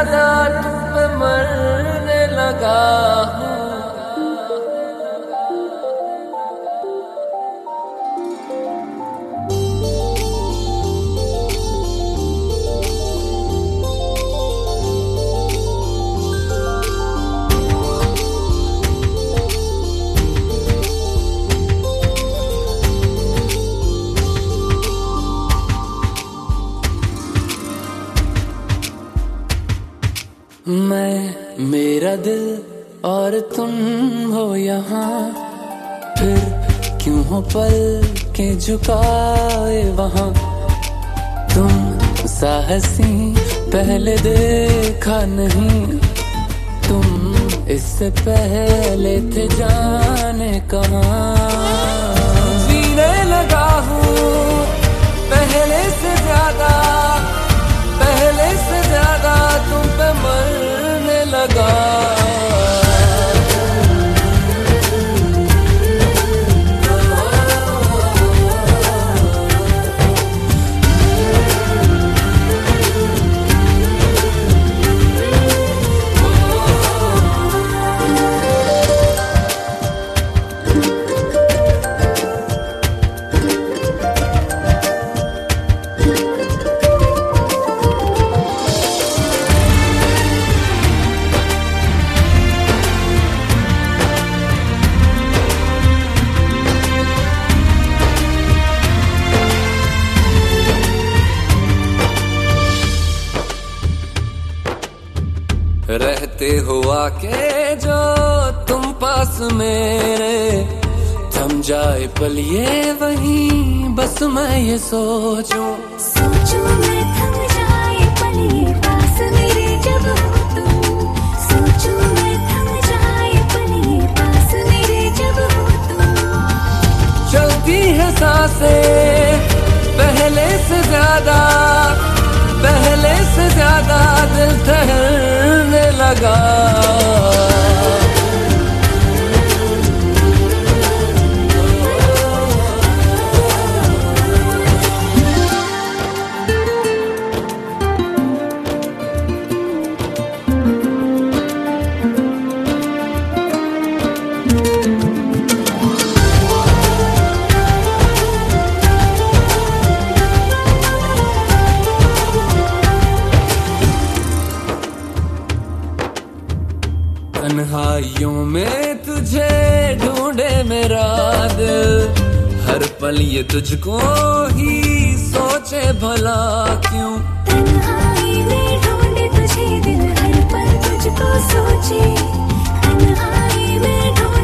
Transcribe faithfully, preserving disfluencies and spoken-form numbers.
ज्यादा तुम पे मरने लगा हूँ। मैं, मेरा दिल और तुम हो यहाँ, फिर क्यों हो पल के झुकाए वहाँ। तुम साहसी पहले देखा नहीं, तुम इससे पहले थे जाने कहाँ। जीने लगा हूँ पहले से ज्यादा, पहले से ज्यादा तुम पे मरने लगा। रहते हुआ के जो तुम पास मेरे, थम जाए पल ये वहीं बस मैं ये सोचूं। सोचूं मैं थम जाए पल ये पास मेरे जब हो तुम। सोचूं मैं थम जाए पल ये पास मेरे जब हो तुम। चलती है सांसें पहले से ज्यादा, पहले से ज्यादा दिल ठहरने लगा। तन्हाइयों में तुझे ढूंढे मेरा दिल, हर पल ये तुझको ही सोचे भला क्यों। तन्हाई में ढूंढे तुझे दिल, हर पल तुझको सोचे। तन्हाई में ढूंढे